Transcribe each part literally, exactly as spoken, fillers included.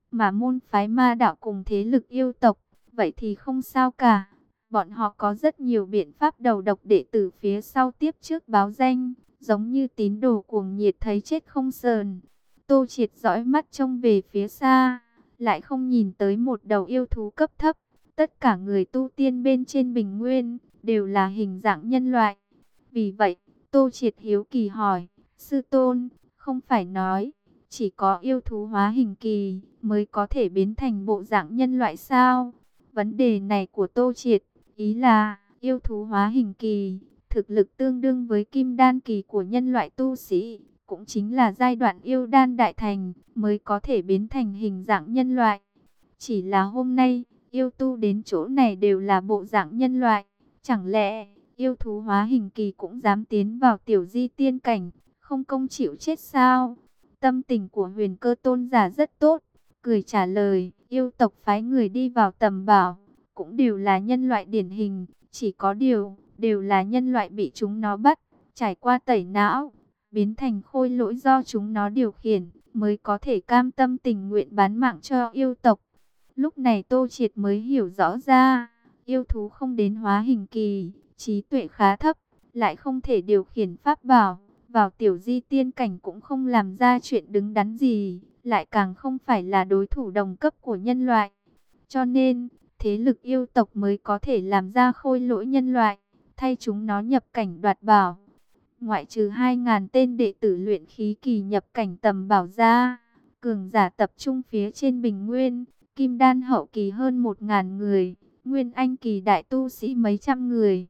Mà môn phái ma đạo cùng thế lực yêu tộc, vậy thì không sao cả. Bọn họ có rất nhiều biện pháp đầu độc đệ tử phía sau tiếp trước báo danh, giống như tín đồ cuồng nhiệt thấy chết không sờn. Tô Triệt dõi mắt trông về phía xa, lại không nhìn tới một đầu yêu thú cấp thấp. Tất cả người tu tiên bên trên bình nguyên đều là hình dạng nhân loại. Vì vậy, Tô Triệt hiếu kỳ hỏi, sư tôn, không phải nói chỉ có yêu thú hóa hình kỳ mới có thể biến thành bộ dạng nhân loại sao? Vấn đề này của Tô Triệt, ý là yêu thú hóa hình kỳ, thực lực tương đương với kim đan kỳ của nhân loại tu sĩ, cũng chính là giai đoạn yêu đan đại thành mới có thể biến thành hình dạng nhân loại. Chỉ là hôm nay, yêu tu đến chỗ này đều là bộ dạng nhân loại, chẳng lẽ yêu thú hóa hình kỳ cũng dám tiến vào tiểu di tiên cảnh, không công chịu chết sao? Tâm tình của Huyền Cơ tôn giả rất tốt, cười trả lời, yêu tộc phái người đi vào tầm bảo, cũng đều là nhân loại điển hình, chỉ có điều, đều là nhân loại bị chúng nó bắt, trải qua tẩy não, biến thành khôi lỗi do chúng nó điều khiển, mới có thể cam tâm tình nguyện bán mạng cho yêu tộc. Lúc này Tô Triệt mới hiểu rõ ra, yêu thú không đến hóa hình kỳ, trí tuệ khá thấp, lại không thể điều khiển pháp bảo, vào tiểu di tiên cảnh cũng không làm ra chuyện đứng đắn gì, lại càng không phải là đối thủ đồng cấp của nhân loại. Cho nên, thế lực yêu tộc mới có thể làm ra khôi lỗi nhân loại, thay chúng nó nhập cảnh đoạt bảo. Ngoại trừ hai nghìn tên đệ tử luyện khí kỳ nhập cảnh tầm bảo ra, cường giả tập trung phía trên bình nguyên, kim đan hậu kỳ hơn một nghìn người, nguyên anh kỳ đại tu sĩ mấy trăm người.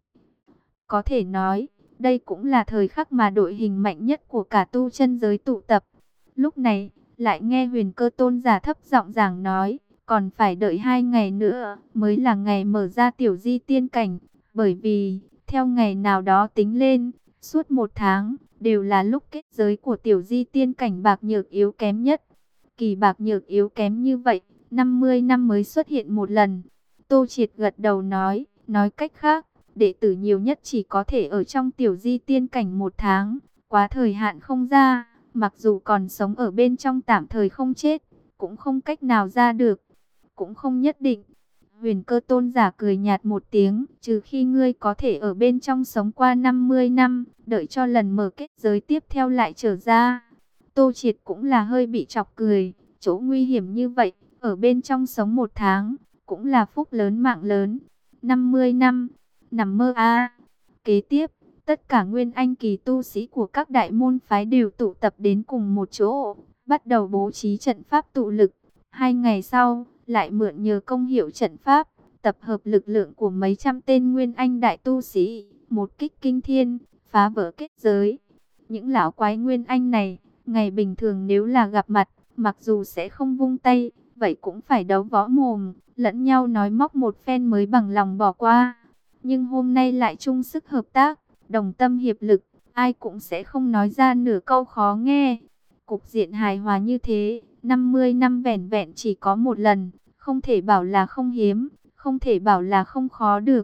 Có thể nói, đây cũng là thời khắc mà đội hình mạnh nhất của cả tu chân giới tụ tập. Lúc này, lại nghe Huyền Cơ tôn giả thấp giọng giảng nói, còn phải đợi hai ngày nữa mới là ngày mở ra tiểu di tiên cảnh. Bởi vì, theo ngày nào đó tính lên, suốt một tháng, đều là lúc kết giới của tiểu di tiên cảnh bạc nhược yếu kém nhất. Kỳ bạc nhược yếu kém như vậy, năm mươi năm mới xuất hiện một lần. Tô Triệt gật đầu nói, nói cách khác, đệ tử nhiều nhất chỉ có thể ở trong tiểu di tiên cảnh một tháng, quá thời hạn không ra, mặc dù còn sống ở bên trong tạm thời không chết, cũng không cách nào ra được, cũng không nhất định. Huyền Cơ tôn giả cười nhạt một tiếng, trừ khi ngươi có thể ở bên trong sống qua năm mươi năm, đợi cho lần mở kết giới tiếp theo lại trở ra. Tô Triệt cũng là hơi bị chọc cười, chỗ nguy hiểm như vậy, ở bên trong sống một tháng, cũng là phúc lớn mạng lớn. năm mươi năm, nằm mơ a. Kế tiếp, tất cả nguyên anh kỳ tu sĩ của các đại môn phái đều tụ tập đến cùng một chỗ, bắt đầu bố trí trận pháp tụ lực. Hai ngày sau, lại mượn nhờ công hiệu trận pháp, tập hợp lực lượng của mấy trăm tên nguyên anh đại tu sĩ, một kích kinh thiên, phá vỡ kết giới. Những lão quái nguyên anh này, ngày bình thường nếu là gặp mặt, mặc dù sẽ không vung tay, vậy cũng phải đấu võ mồm, lẫn nhau nói móc một phen mới bằng lòng bỏ qua. Nhưng hôm nay lại chung sức hợp tác, đồng tâm hiệp lực, ai cũng sẽ không nói ra nửa câu khó nghe. Cục diện hài hòa như thế, năm mươi năm vẻn vẹn chỉ có một lần, không thể bảo là không hiếm, không thể bảo là không khó được.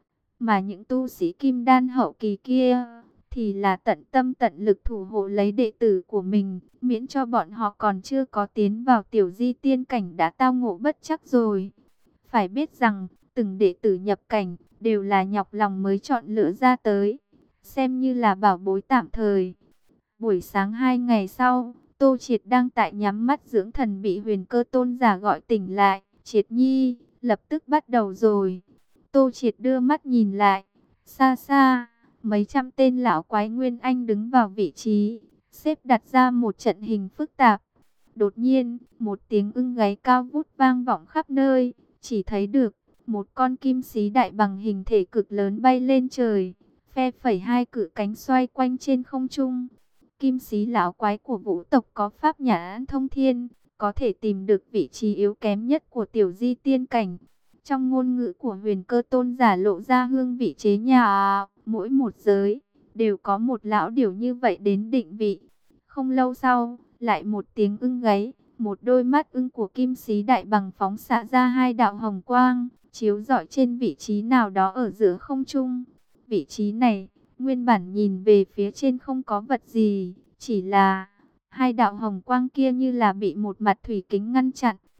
Mà những tu sĩ kim đan hậu kỳ kia, thì là tận tâm tận lực thủ hộ lấy đệ tử của mình, miễn cho bọn họ còn chưa có tiến vào tiểu di tiên cảnh đã tao ngộ bất chắc rồi. Phải biết rằng, từng đệ tử nhập cảnh, đều là nhọc lòng mới chọn lựa ra tới, xem như là bảo bối tạm thời. Buổi sáng hai ngày sau, Tô Triệt đang tại nhắm mắt dưỡng thần bị Huyền Cơ tôn giả gọi tỉnh lại. Triệt nhi, lập tức bắt đầu rồi. Tô Triệt đưa mắt nhìn lại, xa xa, mấy trăm tên lão quái nguyên anh đứng vào vị trí, xếp đặt ra một trận hình phức tạp. Đột nhiên, một tiếng ưng gáy cao vút vang vọng khắp nơi, chỉ thấy được một con kim xí đại bằng hình thể cực lớn bay lên trời, phe phẩy hai cự cánh xoay quanh trên không trung. Kim xí lão quái của vũ tộc có pháp nhãn thông thiên, có thể tìm được vị trí yếu kém nhất của tiểu di tiên cảnh. Trong ngôn ngữ của Huyền Cơ tôn giả lộ ra hương vị chế nhà, mỗi một giới đều có một lão điểu như vậy đến định vị. Không lâu sau, lại một tiếng ưng gáy, một đôi mắt ưng của kim xí đại bằng phóng xạ ra hai đạo hồng quang, chiếu rọi trên vị trí nào đó ở giữa không trung. Vị trí này, nguyên bản nhìn về phía trên không có vật gì, chỉ là hai đạo hồng quang kia như là bị một mặt thủy kính ngăn chặn,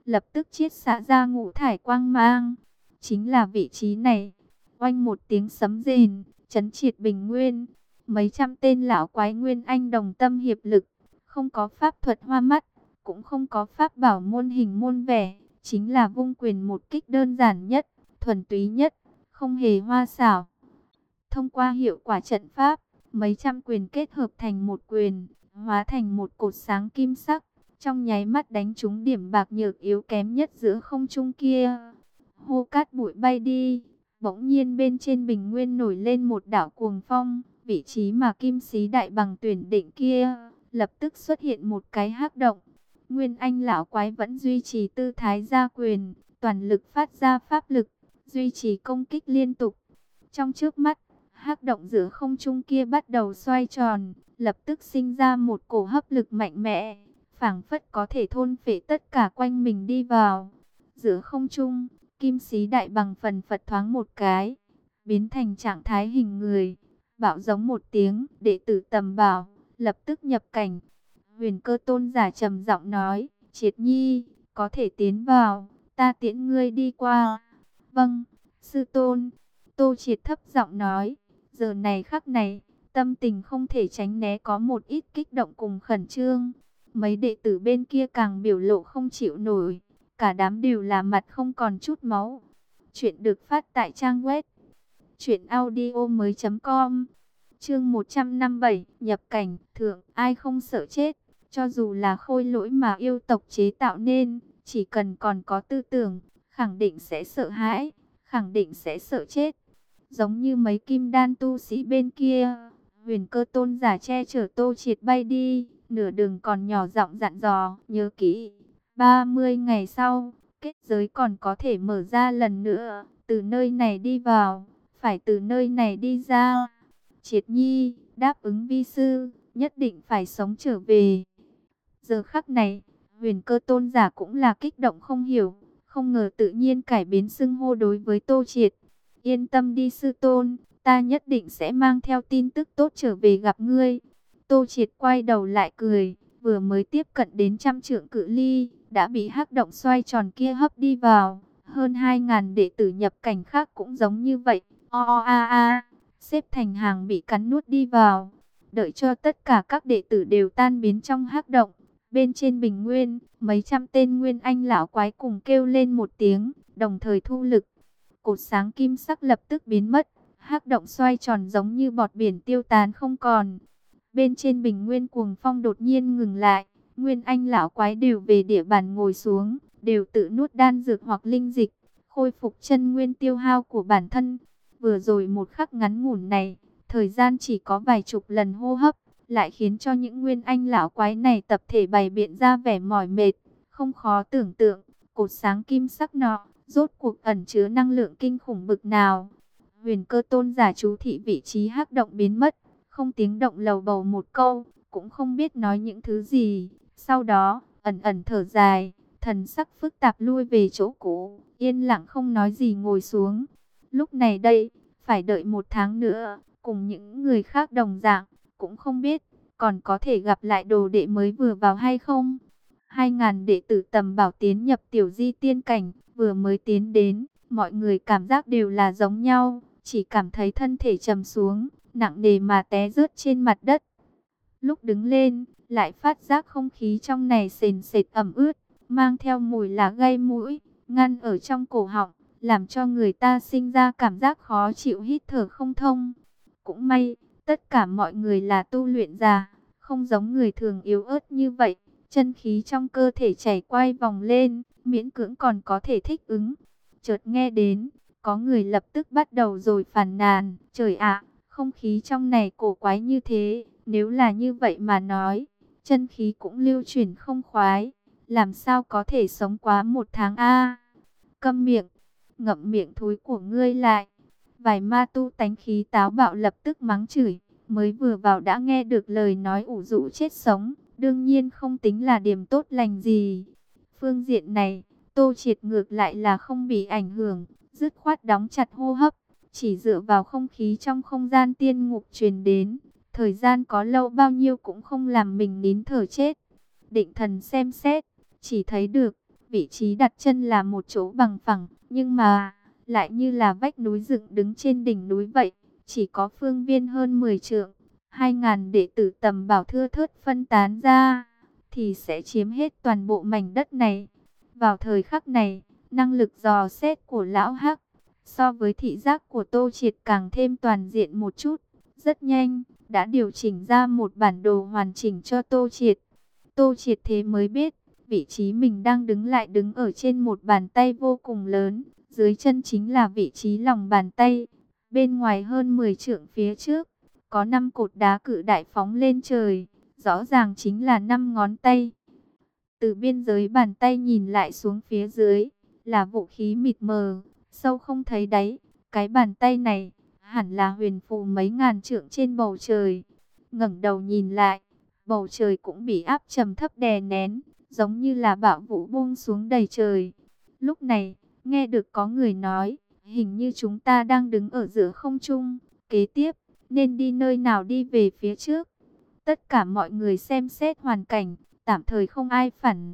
lập tức chiết xạ ra ngũ thải quang mang. Chính là vị trí này. Oanh một tiếng sấm rền, chấn triệt bình nguyên. Mấy trăm tên lão quái nguyên anh đồng tâm hiệp lực, không có pháp thuật hoa mắt, cũng không có pháp bảo môn hình môn vẻ, chính là vung quyền một kích đơn giản nhất, thuần túy nhất, không hề hoa xảo. Thông qua hiệu quả trận pháp, mấy trăm quyền kết hợp thành một quyền, hóa thành một cột sáng kim sắc, trong nháy mắt đánh trúng điểm bạc nhược yếu kém nhất giữa không trung kia. Hô cát bụi bay đi, bỗng nhiên bên trên bình nguyên nổi lên một đảo cuồng phong, vị trí mà kim sĩ đại bằng tuyển định kia, lập tức xuất hiện một cái hắc động. Nguyên anh lão quái vẫn duy trì tư thái ra quyền, toàn lực phát ra pháp lực, duy trì công kích liên tục. Trong trước mắt, hắc động giữa không trung kia bắt đầu xoay tròn, lập tức sinh ra một cổ hấp lực mạnh mẽ, phảng phất có thể thôn phệ tất cả quanh mình đi vào. Giữa không trung, kim sĩ đại bằng phần phật thoáng một cái, biến thành trạng thái hình người, bạo giống một tiếng, đệ tử Tầm Bảo lập tức nhập cảnh. Huyền Cơ tôn giả trầm giọng nói, Triệt Nhi, có thể tiến vào, ta tiễn ngươi đi qua. Vâng, sư tôn. Tô Triệt thấp giọng nói, giờ này khắc này, tâm tình không thể tránh né có một ít kích động cùng khẩn trương. Mấy đệ tử bên kia càng biểu lộ không chịu nổi, cả đám đều là mặt không còn chút máu. Chuyện được phát tại trang web truyện audio mới chấm com. Chương một trăm năm mươi bảy, nhập cảnh, thượng, ai không sợ chết, cho dù là khôi lỗi mà yêu tộc chế tạo nên, chỉ cần còn có tư tưởng, khẳng định sẽ sợ hãi, khẳng định sẽ sợ chết. Giống như mấy kim đan tu sĩ bên kia, Huyền Cơ tôn giả che chở Tô Triệt bay đi, nửa đường còn nhỏ giọng dặn dò, nhớ kỹ, ba mươi ngày sau, kết giới còn có thể mở ra lần nữa, từ nơi này đi vào, phải từ nơi này đi ra. Triệt Nhi, đáp ứng vi sư, nhất định phải sống trở về. Giờ khắc này, Huyền Cơ tôn giả cũng là kích động không hiểu, không ngờ tự nhiên cải biến xưng hô đối với Tô Triệt. Yên tâm đi sư tôn, ta nhất định sẽ mang theo tin tức tốt trở về gặp ngươi. Tô Triệt quay đầu lại cười, vừa mới tiếp cận đến trăm trượng cự ly, đã bị hắc động xoay tròn kia hấp đi vào. Hơn hai ngàn đệ tử nhập cảnh khác cũng giống như vậy, o o a a, xếp thành hàng bị cắn nuốt đi vào. Đợi cho tất cả các đệ tử đều tan biến trong hắc động, bên trên bình nguyên, mấy trăm tên nguyên anh lão quái cùng kêu lên một tiếng, đồng thời thu lực. Cột sáng kim sắc lập tức biến mất, hắc động xoay tròn giống như bọt biển tiêu tán không còn. Bên trên bình nguyên cuồng phong đột nhiên ngừng lại, nguyên anh lão quái đều về địa bàn ngồi xuống, đều tự nuốt đan dược hoặc linh dịch, khôi phục chân nguyên tiêu hao của bản thân. Vừa rồi một khắc ngắn ngủn này, thời gian chỉ có vài chục lần hô hấp, lại khiến cho những nguyên anh lão quái này tập thể bày biện ra vẻ mỏi mệt. Không khó tưởng tượng, cột sáng kim sắc nọ, rốt cuộc ẩn chứa năng lượng kinh khủng bực nào. Huyền Cơ tôn giả chú thị vị trí hắc động biến mất, không tiếng động lầu bầu một câu, cũng không biết nói những thứ gì. Sau đó, ẩn ẩn thở dài, thần sắc phức tạp lui về chỗ cũ, yên lặng không nói gì ngồi xuống. Lúc này đây, phải đợi một tháng nữa, cùng những người khác đồng dạng, cũng không biết, còn có thể gặp lại đồ đệ mới vừa vào hay không. Hai ngàn đệ tử Tầm Bảo tiến nhập tiểu di tiên cảnh, vừa mới tiến đến, mọi người cảm giác đều là giống nhau, chỉ cảm thấy thân thể trầm xuống, nặng nề mà té rớt trên mặt đất. Lúc đứng lên, lại phát giác không khí trong này sền sệt ẩm ướt, mang theo mùi lá gây mũi, ngăn ở trong cổ họng, làm cho người ta sinh ra cảm giác khó chịu hít thở không thông. Cũng may, tất cả mọi người là tu luyện già, không giống người thường yếu ớt như vậy, chân khí trong cơ thể chảy quay vòng lên, miễn cưỡng còn có thể thích ứng. Chợt nghe đến, có người lập tức bắt đầu rồi phàn nàn, trời ạ, không khí trong này cổ quái như thế, nếu là như vậy mà nói, chân khí cũng lưu chuyển không khoái, làm sao có thể sống quá một tháng a? Câm miệng, ngậm miệng thối của ngươi lại. Vài ma tu tánh khí táo bạo lập tức mắng chửi, mới vừa vào đã nghe được lời nói ủ rũ chết sống, đương nhiên không tính là điểm tốt lành gì. Phương diện này, Tô Triệt ngược lại là không bị ảnh hưởng, dứt khoát đóng chặt hô hấp, chỉ dựa vào không khí trong không gian tiên ngục truyền đến, thời gian có lâu bao nhiêu cũng không làm mình nín thở chết. Định thần xem xét, chỉ thấy được, Vị trí đặt chân là một chỗ bằng phẳng, nhưng mà lại như là vách núi dựng đứng trên đỉnh núi vậy, chỉ có phương viên hơn mười trượng. Hai ngàn đệ tử tầm bảo thưa thớt phân tán ra, thì sẽ chiếm hết toàn bộ mảnh đất này. Vào thời khắc này, năng lực dò xét của lão Hắc so với thị giác của Tô Triệt càng thêm toàn diện một chút. Rất nhanh, đã điều chỉnh ra một bản đồ hoàn chỉnh cho Tô Triệt. Tô Triệt thế mới biết, vị trí mình đang đứng lại đứng ở trên một bàn tay vô cùng lớn. Dưới chân chính là vị trí lòng bàn tay. Bên ngoài hơn mười trượng phía trước, có năm cột đá cự đại phóng lên trời. Rõ ràng chính là năm ngón tay. Từ biên giới bàn tay nhìn lại xuống phía dưới, là vũ khí mịt mờ, sâu không thấy đáy. Cái bàn tay này, hẳn là huyền phù mấy ngàn trượng trên bầu trời. Ngẩng đầu nhìn lại, bầu trời cũng bị áp trầm thấp đè nén, giống như là bão vũ buông xuống đầy trời. Lúc này, nghe được có người nói, hình như chúng ta đang đứng ở giữa không trung, kế tiếp, nên đi nơi nào đi về phía trước. Tất cả mọi người xem xét hoàn cảnh, tạm thời không ai phản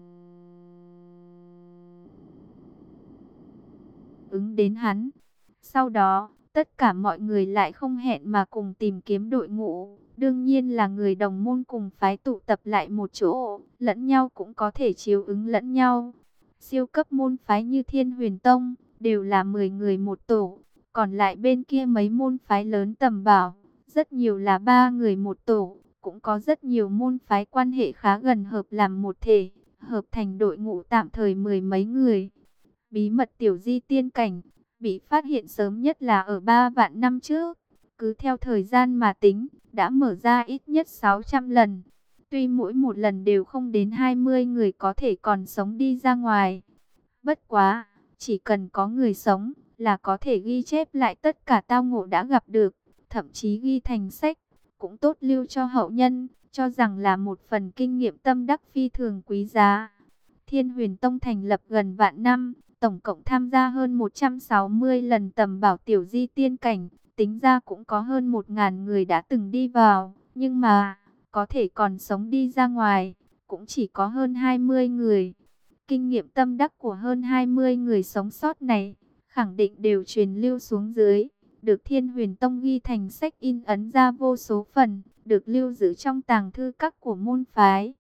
ứng đến hắn. Sau đó, tất cả mọi người lại không hẹn mà cùng tìm kiếm đội ngũ. Đương nhiên là người đồng môn cùng phái tụ tập lại một chỗ, lẫn nhau cũng có thể chiếu ứng lẫn nhau. Siêu cấp môn phái như Thiên Huyền Tông, đều là mười người một tổ. Còn lại bên kia mấy môn phái lớn tầm bảo, rất nhiều là ba người một tổ. Cũng có rất nhiều môn phái quan hệ khá gần hợp làm một thể, hợp thành đội ngũ tạm thời mười mấy người. Bí mật tiểu di tiên cảnh, bị phát hiện sớm nhất là ở ba vạn năm trước. Cứ theo thời gian mà tính, đã mở ra ít nhất sáu trăm lần. Tuy mỗi một lần đều không đến hai mươi người có thể còn sống đi ra ngoài. Bất quá, chỉ cần có người sống, là có thể ghi chép lại tất cả tao ngộ đã gặp được, thậm chí ghi thành sách. Cũng tốt lưu cho hậu nhân, cho rằng là một phần kinh nghiệm tâm đắc phi thường quý giá. Thiên Huyền Tông thành lập gần vạn năm, tổng cộng tham gia hơn một trăm sáu mươi lần tầm bảo tiểu di tiên cảnh, tính ra cũng có hơn một nghìn người đã từng đi vào, nhưng mà, có thể còn sống đi ra ngoài, cũng chỉ có hơn hai mươi người. Kinh nghiệm tâm đắc của hơn hai mươi người sống sót này, khẳng định đều truyền lưu xuống dưới. Được Thiên Huyền Tông ghi thành sách in ấn ra vô số phần, được lưu giữ trong tàng thư các của môn phái.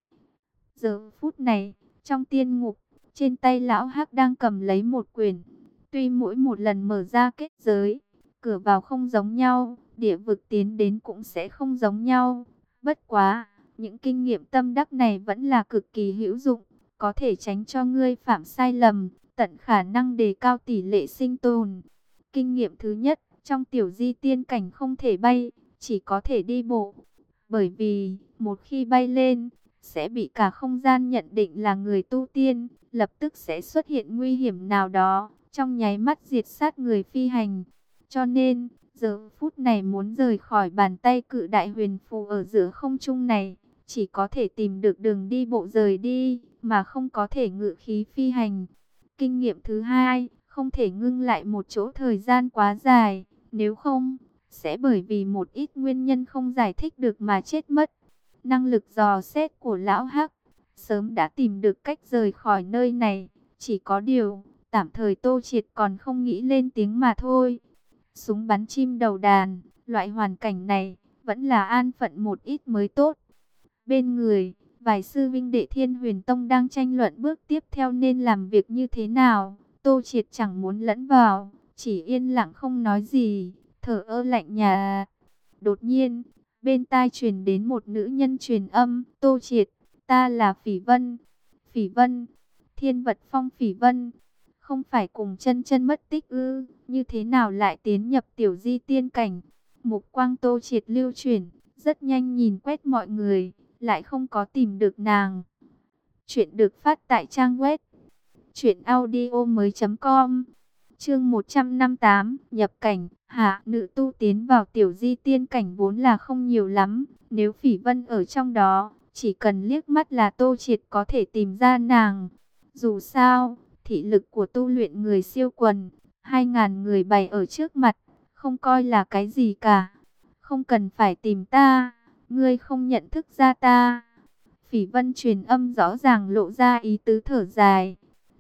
Giờ phút này, trong tiên ngục, trên tay lão Hắc đang cầm lấy một quyển. Tuy mỗi một lần mở ra kết giới, cửa vào không giống nhau, địa vực tiến đến cũng sẽ không giống nhau. Bất quá, những kinh nghiệm tâm đắc này vẫn là cực kỳ hữu dụng, có thể tránh cho ngươi phạm sai lầm, tận khả năng đề cao tỷ lệ sinh tồn. Kinh nghiệm thứ nhất, trong tiểu di tiên cảnh không thể bay, chỉ có thể đi bộ. Bởi vì, một khi bay lên, sẽ bị cả không gian nhận định là người tu tiên, lập tức sẽ xuất hiện nguy hiểm nào đó, trong nháy mắt diệt sát người phi hành. Cho nên, giờ phút này muốn rời khỏi bàn tay cự đại huyền phù ở giữa không trung này, chỉ có thể tìm được đường đi bộ rời đi, mà không có thể ngự khí phi hành. Kinh nghiệm thứ hai, không thể ngưng lại một chỗ thời gian quá dài, nếu không, sẽ bởi vì một ít nguyên nhân không giải thích được mà chết mất. Năng lực dò xét của lão Hắc sớm đã tìm được cách rời khỏi nơi này, chỉ có điều, tạm thời Tô Triệt còn không nghĩ lên tiếng mà thôi. Súng bắn chim đầu đàn, loại hoàn cảnh này, vẫn là an phận một ít mới tốt. Bên người, vài sư vinh đệ Thiên Huyền Tông đang tranh luận bước tiếp theo nên làm việc như thế nào. Tô Triệt chẳng muốn lẫn vào, chỉ yên lặng không nói gì, thở ơ lạnh nhà. Đột nhiên, bên tai truyền đến một nữ nhân truyền âm, Tô Triệt, ta là Phỉ Vân. Phỉ Vân, Thiên Vật Phong Phỉ Vân, không phải cùng chân chân mất tích ư, như thế nào lại tiến nhập tiểu di tiên cảnh. Mục quang Tô Triệt lưu chuyển, rất nhanh nhìn quét mọi người, lại không có tìm được nàng. Chuyện được phát tại trang web truyện audio mới chấm com. Chương một trăm năm mươi tám, nhập cảnh. Hạ, nữ tu tiến vào tiểu di tiên cảnh vốn là không nhiều lắm, nếu Phỉ Vân ở trong đó, chỉ cần liếc mắt là Tô Triệt có thể tìm ra nàng. Dù sao, thị lực của tu luyện người siêu quần, hai ngàn người bày ở trước mặt, không coi là cái gì cả. Không cần phải tìm ta, ngươi không nhận thức ra ta. Phỉ Vân truyền âm rõ ràng lộ ra ý tứ thở dài.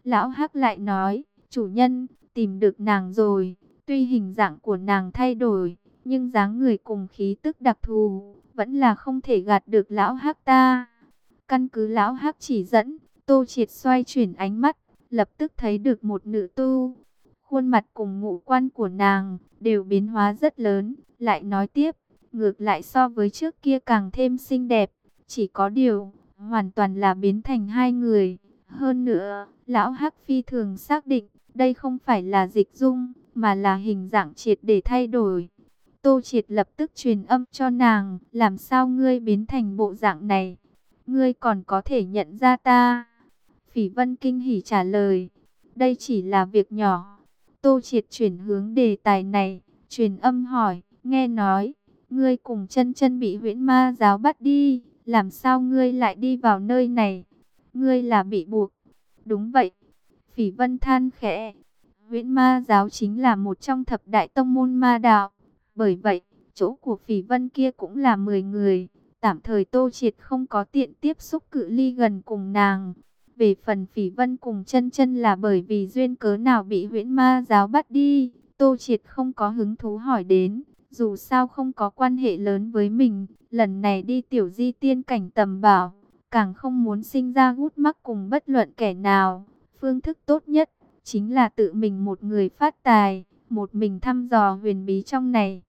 Lão Hắc lại nói, chủ nhân, tìm được nàng rồi. Tuy hình dạng của nàng thay đổi, nhưng dáng người cùng khí tức đặc thù, vẫn là không thể gạt được Lão Hắc ta. Căn cứ Lão Hắc chỉ dẫn, Tô Triệt xoay chuyển ánh mắt, lập tức thấy được một nữ tu. Khuôn mặt cùng ngũ quan của nàng đều biến hóa rất lớn. Lại nói tiếp, ngược lại so với trước kia càng thêm xinh đẹp. Chỉ có điều, hoàn toàn là biến thành hai người. Hơn nữa, Lão Hắc phi thường xác định, đây không phải là dịch dung, mà là hình dạng triệt để thay đổi. Tô Triệt lập tức truyền âm cho nàng, làm sao ngươi biến thành bộ dạng này? Ngươi còn có thể nhận ra ta? Phỉ Vân kinh hỉ trả lời, đây chỉ là việc nhỏ. Tô Triệt chuyển hướng đề tài này, truyền âm hỏi, nghe nói, ngươi cùng Chân Chân bị Huyễn Ma giáo bắt đi, làm sao ngươi lại đi vào nơi này? Ngươi là bị buộc. Đúng vậy. Phỉ Vân than khẽ, Huyễn Ma giáo chính là một trong thập đại tông môn ma đạo. Bởi vậy, chỗ của Phỉ Vân kia cũng là mười người. Tạm thời Tô Triệt không có tiện tiếp xúc cự ly gần cùng nàng. Về phần Phỉ Vân cùng Chân Chân là bởi vì duyên cớ nào bị Huyễn Ma giáo bắt đi, Tô Triệt không có hứng thú hỏi đến, dù sao không có quan hệ lớn với mình, lần này đi tiểu di tiên cảnh tầm bảo, càng không muốn sinh ra gút mắc cùng bất luận kẻ nào. Phương thức tốt nhất chính là tự mình một người phát tài, một mình thăm dò huyền bí trong này.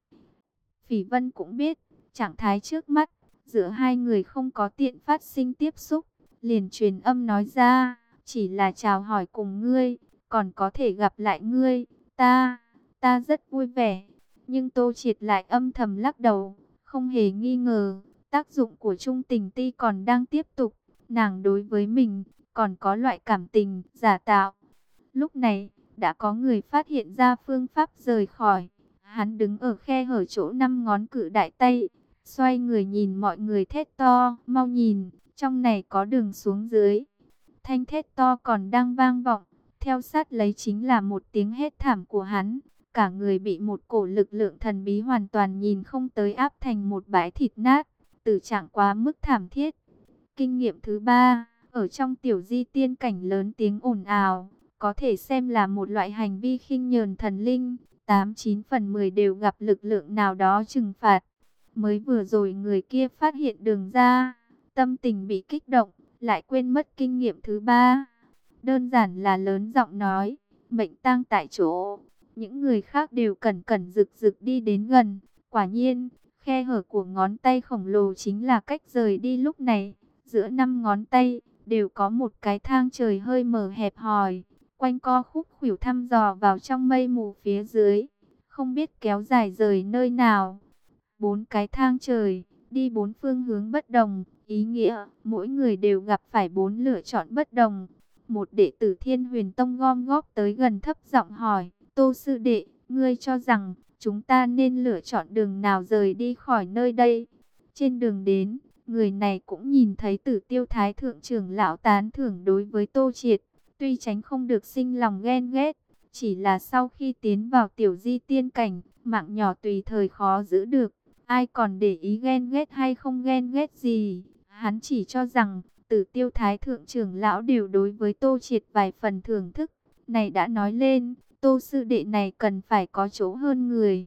Phỉ Vân cũng biết, trạng thái trước mắt, giữa hai người không có tiện phát sinh tiếp xúc, liền truyền âm nói ra, chỉ là chào hỏi cùng ngươi, còn có thể gặp lại ngươi, ta, ta rất vui vẻ. Nhưng Tô Triệt lại âm thầm lắc đầu, không hề nghi ngờ, tác dụng của trung tình ti còn đang tiếp tục, nàng đối với mình, còn có loại cảm tình, giả tạo. Lúc này, đã có người phát hiện ra phương pháp rời khỏi, hắn đứng ở khe hở chỗ năm ngón cự đại tay, xoay người nhìn mọi người thét to, mau nhìn, trong này có đường xuống dưới. Thanh thét to còn đang vang vọng, theo sát lấy chính là một tiếng hét thảm của hắn. Cả người bị một cổ lực lượng thần bí hoàn toàn nhìn không tới áp thành một bãi thịt nát, tử trạng quá mức thảm thiết. Kinh nghiệm thứ ba, ở trong tiểu di tiên cảnh lớn tiếng ồn ào, có thể xem là một loại hành vi khinh nhờn thần linh, tám chín phần mười đều gặp lực lượng nào đó trừng phạt. Mới vừa rồi người kia phát hiện đường ra, tâm tình bị kích động, lại quên mất kinh nghiệm thứ ba. Đơn giản là lớn giọng nói, mệnh tang tại chỗ. Những người khác đều cẩn cẩn rực rực đi đến gần. Quả nhiên, khe hở của ngón tay khổng lồ chính là cách rời đi lúc này. Giữa năm ngón tay, đều có một cái thang trời hơi mở hẹp hòi, quanh co khúc khuỷu thăm dò vào trong mây mù phía dưới. Không biết kéo dài rời nơi nào. Bốn cái thang trời, đi bốn phương hướng bất đồng, ý nghĩa mỗi người đều gặp phải bốn lựa chọn bất đồng. Một đệ tử Thiên Huyền Tông gom góp tới gần thấp giọng hỏi, Tô sư đệ, ngươi cho rằng chúng ta nên lựa chọn đường nào rời đi khỏi nơi đây? Trên đường đến, người này cũng nhìn thấy Tử Tiêu Thái thượng trưởng lão tán thưởng đối với Tô Triệt, tuy tránh không được sinh lòng ghen ghét, chỉ là sau khi tiến vào tiểu di tiên cảnh, mạng nhỏ tùy thời khó giữ được. Ai còn để ý ghen ghét hay không ghen ghét gì? Hắn chỉ cho rằng Tử Tiêu Thái thượng trưởng lão đều đối với Tô Triệt vài phần thưởng thức. Này đã nói lên, Tô sư đệ này cần phải có chỗ hơn người.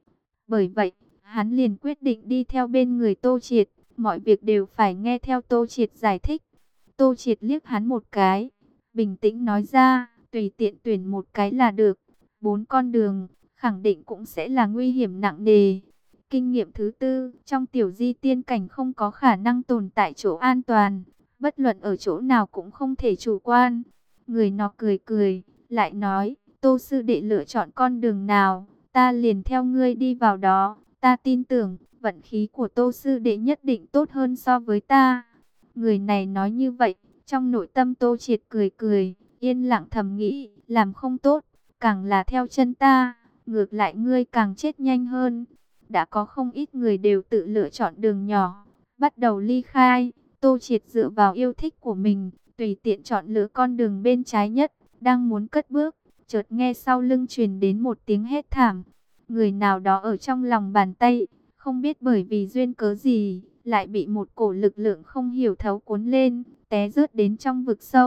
Bởi vậy, hắn liền quyết định đi theo bên người Tô Triệt, mọi việc đều phải nghe theo Tô Triệt giải thích. Tô Triệt liếc hắn một cái, bình tĩnh nói ra, tùy tiện tuyển một cái là được. Bốn con đường, khẳng định cũng sẽ là nguy hiểm nặng nề. Kinh nghiệm thứ tư, trong tiểu di tiên cảnh không có khả năng tồn tại chỗ an toàn, bất luận ở chỗ nào cũng không thể chủ quan. Người nọ cười cười, lại nói, Tô sư đệ lựa chọn con đường nào, ta liền theo ngươi đi vào đó. Ta tin tưởng, vận khí của Tô sư đệ nhất định tốt hơn so với ta. Người này nói như vậy, trong nội tâm Tô Triệt cười cười, yên lặng thầm nghĩ, làm không tốt, càng là theo chân ta, ngược lại ngươi càng chết nhanh hơn. Đã có không ít người đều tự lựa chọn đường nhỏ, bắt đầu ly khai. Tô Triệt dựa vào yêu thích của mình, tùy tiện chọn lựa con đường bên trái nhất, đang muốn cất bước, chợt nghe sau lưng truyền đến một tiếng hét thảm. Người nào đó ở trong lòng bàn tay, không biết bởi vì duyên cớ gì, lại bị một cổ lực lượng không hiểu thấu cuốn lên, té rớt đến trong vực sâu.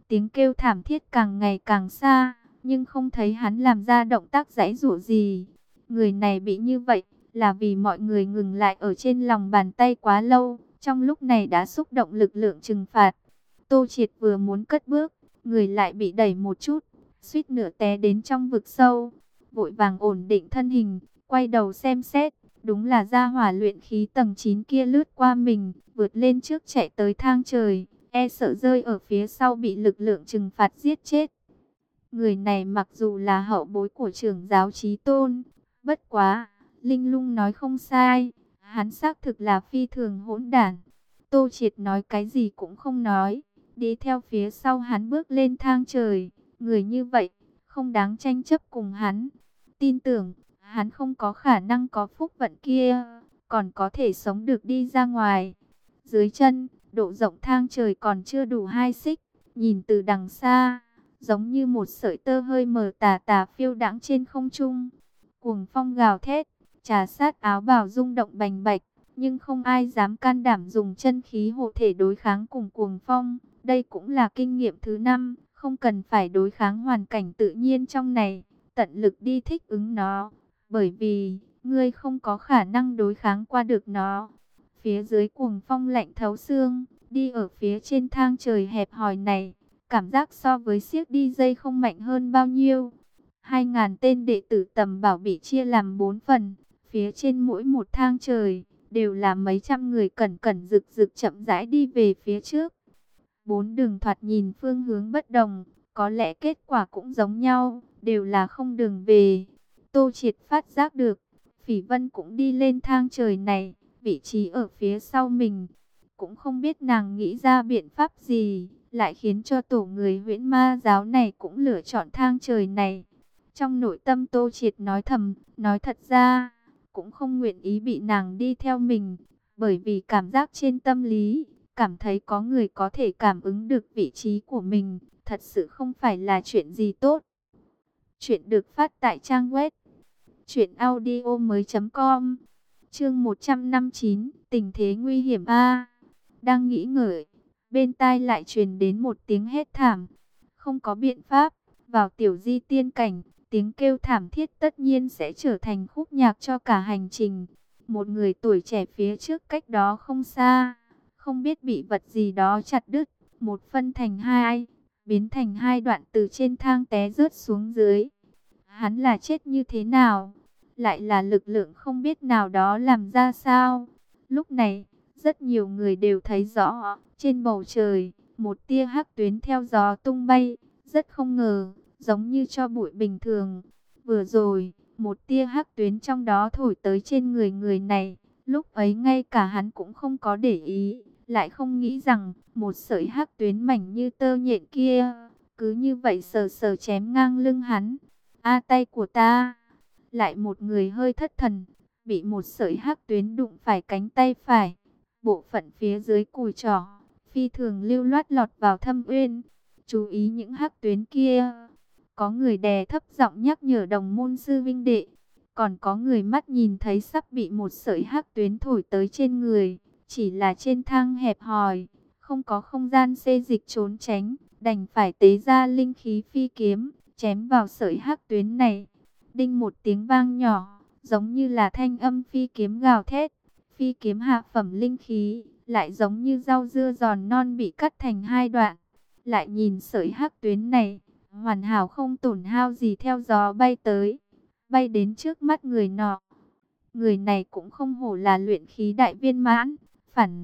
tiếng kêu thảm thiết càng ngày càng xa, nhưng không thấy hắn làm ra động tác giãy giụa gì. Người này bị như vậy là vì mọi người ngừng lại ở trên lòng bàn tay quá lâu, trong lúc này đã xúc động lực lượng trừng phạt. Tô Triệt vừa muốn cất bước, người lại bị đẩy một chút, suýt nửa té đến trong vực sâu. Vội vàng ổn định thân hình, quay đầu xem xét, đúng là gia hỏa luyện khí tầng chín kia lướt qua mình, vượt lên trước chạy tới thang trời, e sợ rơi ở phía sau bị lực lượng trừng phạt giết chết. Người này mặc dù là hậu bối của trưởng giáo Chí Tôn, bất quá, Linh Lung nói không sai, hắn xác thực là phi thường hỗn đản. Tô Triệt nói cái gì cũng không nói, đi theo phía sau hắn bước lên thang trời. Người như vậy, không đáng tranh chấp cùng hắn. Tin tưởng, hắn không có khả năng có phúc vận kia, còn có thể sống được đi ra ngoài. Dưới chân, độ rộng thang trời còn chưa đủ hai xích, nhìn từ đằng xa, giống như một sợi tơ hơi mờ tà tà phiêu đãng trên không trung. Cuồng phong gào thét, trà sát áo bào rung động bành bạch, nhưng không ai dám can đảm dùng chân khí hộ thể đối kháng cùng cuồng phong. Đây cũng là kinh nghiệm thứ năm, không cần phải đối kháng hoàn cảnh tự nhiên trong này, tận lực đi thích ứng nó, bởi vì ngươi không có khả năng đối kháng qua được nó. Phía dưới cuồng phong lạnh thấu xương, đi ở phía trên thang trời hẹp hòi này, cảm giác so với siếc đi dây không mạnh hơn bao nhiêu. Hai ngàn tên đệ tử tầm bảo bị chia làm bốn phần, phía trên mỗi một thang trời đều là mấy trăm người cẩn cẩn rực rực chậm rãi đi về phía trước. Bốn đường thoạt nhìn phương hướng bất đồng, có lẽ kết quả cũng giống nhau, đều là không đường về. Tô Triệt phát giác được, Phỉ Vân cũng đi lên thang trời này, vị trí ở phía sau mình. Cũng không biết nàng nghĩ ra biện pháp gì, lại khiến cho tổ người Huyễn Ma giáo này cũng lựa chọn thang trời này. Trong nội tâm Tô Triệt nói thầm, nói thật ra, cũng không nguyện ý bị nàng đi theo mình, bởi vì cảm giác trên tâm lý, cảm thấy có người có thể cảm ứng được vị trí của mình, thật sự không phải là chuyện gì tốt. Chuyện được phát tại trang web truyện audio mới chấm com. Chương một trăm năm mươi chín, tình thế nguy hiểm a. Đang nghĩ ngợi, bên tai lại truyền đến một tiếng hét thảm. Không có biện pháp, vào tiểu di tiên cảnh, tiếng kêu thảm thiết tất nhiên sẽ trở thành khúc nhạc cho cả hành trình. Một người tuổi trẻ phía trước cách đó không xa, không biết bị vật gì đó chặt đứt, một phân thành hai, biến thành hai đoạn từ trên thang té rớt xuống dưới. Hắn là chết như thế nào? Lại là lực lượng không biết nào đó làm ra sao? Lúc này, rất nhiều người đều thấy rõ, trên bầu trời, một tia hắc tuyến theo gió tung bay, rất không ngờ, giống như tro bụi bình thường. Vừa rồi, một tia hắc tuyến trong đó thổi tới trên người người này, lúc ấy ngay cả hắn cũng không có để ý, lại không nghĩ rằng, một sợi hắc tuyến mảnh như tơ nhện kia, cứ như vậy sờ sờ chém ngang lưng hắn. A, tay của ta! Lại một người hơi thất thần, bị một sợi hắc tuyến đụng phải cánh tay phải. Bộ phận phía dưới cùi trỏ, phi thường lưu loát lọt vào thâm uyên. Chú ý những hắc tuyến kia. Có người đè thấp giọng nhắc nhở đồng môn sư vinh đệ. Còn có người mắt nhìn thấy sắp bị một sợi hắc tuyến thổi tới trên người. Chỉ là trên thang hẹp hòi, không có không gian xê dịch trốn tránh, đành phải tế ra linh khí phi kiếm, chém vào sợi hắc tuyến này. Đinh một tiếng vang nhỏ, giống như là thanh âm phi kiếm gào thét. Phi kiếm hạ phẩm linh khí, lại giống như rau dưa giòn non bị cắt thành hai đoạn. Lại nhìn sợi hắc tuyến này, hoàn hảo không tổn hao gì theo gió bay tới, bay đến trước mắt người nọ. Người này cũng không hổ là luyện khí đại viên mãn, phản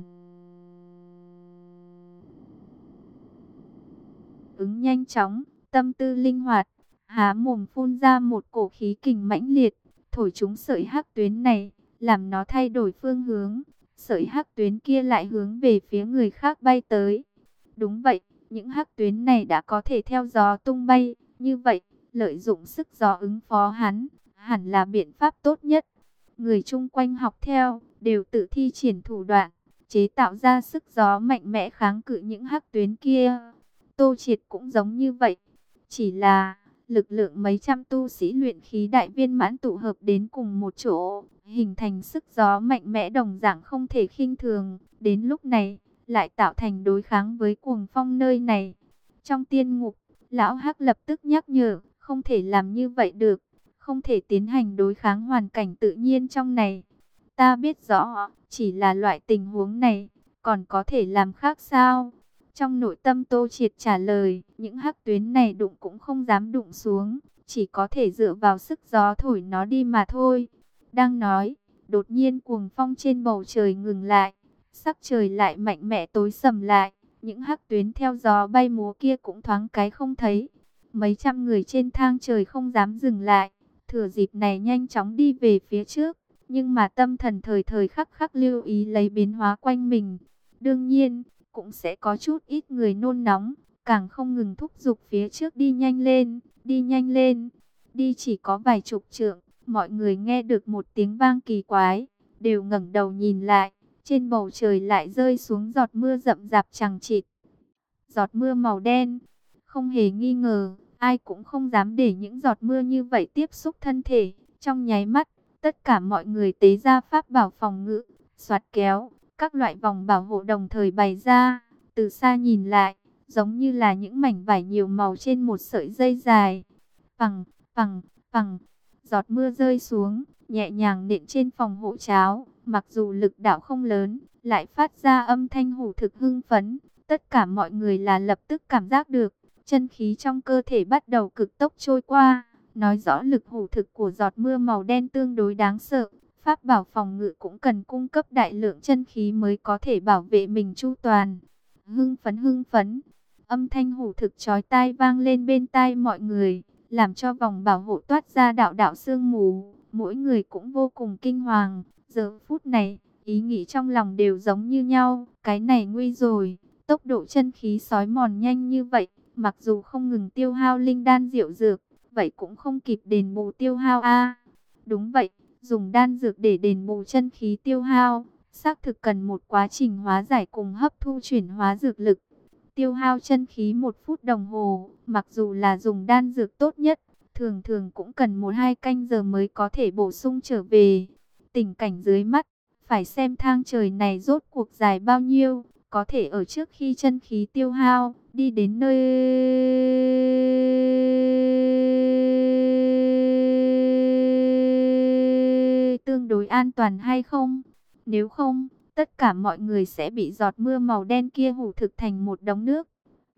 ứng nhanh chóng, tâm tư linh hoạt, há mồm phun ra một cổ khí kình mãnh liệt, thổi trúng sợi hắc tuyến này, làm nó thay đổi phương hướng. Sợi hắc tuyến kia lại hướng về phía người khác bay tới. Đúng vậy, những hắc tuyến này đã có thể theo gió tung bay, như vậy, lợi dụng sức gió ứng phó hắn, hẳn là biện pháp tốt nhất. Người chung quanh học theo, đều tự thi triển thủ đoạn, chế tạo ra sức gió mạnh mẽ kháng cự những hắc tuyến kia. Tô Triệt cũng giống như vậy, chỉ là lực lượng mấy trăm tu sĩ luyện khí đại viên mãn tụ hợp đến cùng một chỗ, hình thành sức gió mạnh mẽ đồng dạng không thể khinh thường. Đến lúc này, lại tạo thành đối kháng với cuồng phong nơi này. Trong tiên ngục, Lão Hắc lập tức nhắc nhở, không thể làm như vậy được, không thể tiến hành đối kháng hoàn cảnh tự nhiên trong này. Ta biết rõ, chỉ là loại tình huống này, còn có thể làm khác sao? Trong nội tâm Tô Triệt trả lời, những hắc tuyến này đụng cũng không dám đụng xuống, chỉ có thể dựa vào sức gió thổi nó đi mà thôi. Đang nói, đột nhiên cuồng phong trên bầu trời ngừng lại, sắc trời lại mạnh mẽ tối sầm lại, những hắc tuyến theo gió bay múa kia cũng thoáng cái không thấy. Mấy trăm người trên thang trời không dám dừng lại, thừa dịp này nhanh chóng đi về phía trước, nhưng mà tâm thần thời thời khắc khắc lưu ý lấy biến hóa quanh mình. Đương nhiên, cũng sẽ có chút ít người nôn nóng, càng không ngừng thúc giục phía trước đi nhanh lên, đi nhanh lên. Đi chỉ có vài chục trượng, mọi người nghe được một tiếng vang kỳ quái, đều ngẩng đầu nhìn lại, trên bầu trời lại rơi xuống giọt mưa rậm rạp chằng chịt. Giọt mưa màu đen, không hề nghi ngờ, ai cũng không dám để những giọt mưa như vậy tiếp xúc thân thể. Trong nháy mắt, tất cả mọi người tế ra pháp bảo phòng ngự, xoạt kéo, các loại vòng bảo hộ đồng thời bày ra. Từ xa nhìn lại, giống như là những mảnh vải nhiều màu trên một sợi dây dài. Phằng, phằng, phằng, giọt mưa rơi xuống, nhẹ nhàng nện trên phòng hộ cháo. Mặc dù lực đạo không lớn, lại phát ra âm thanh hủ thực hưng phấn. Tất cả mọi người là lập tức cảm giác được, chân khí trong cơ thể bắt đầu cực tốc trôi qua. Nói rõ lực hủ thực của giọt mưa màu đen tương đối đáng sợ. Pháp bảo phòng ngự cũng cần cung cấp đại lượng chân khí mới có thể bảo vệ mình chu toàn. Hưng phấn hưng phấn, âm thanh hủ thực chói tai vang lên bên tai mọi người, làm cho vòng bảo hộ toát ra đạo đạo sương mù. Mỗi người cũng vô cùng kinh hoàng. Giờ phút này, ý nghĩ trong lòng đều giống như nhau. Cái này nguy rồi, tốc độ chân khí xói mòn nhanh như vậy, mặc dù không ngừng tiêu hao linh đan diệu dược, vậy cũng không kịp đền bù tiêu hao a. Đúng vậy, dùng đan dược để đền bù chân khí tiêu hao, xác thực cần một quá trình hóa giải cùng hấp thu chuyển hóa dược lực. Tiêu hao chân khí một phút đồng hồ, mặc dù là dùng đan dược tốt nhất, thường thường cũng cần một hai canh giờ mới có thể bổ sung trở về. Tình cảnh dưới mắt, phải xem thang trời này rốt cuộc dài bao nhiêu, có thể ở trước khi chân khí tiêu hao, đi đến nơi tương đối an toàn hay không. Nếu không, tất cả mọi người sẽ bị giọt mưa màu đen kia hủ thực thành một đống nước.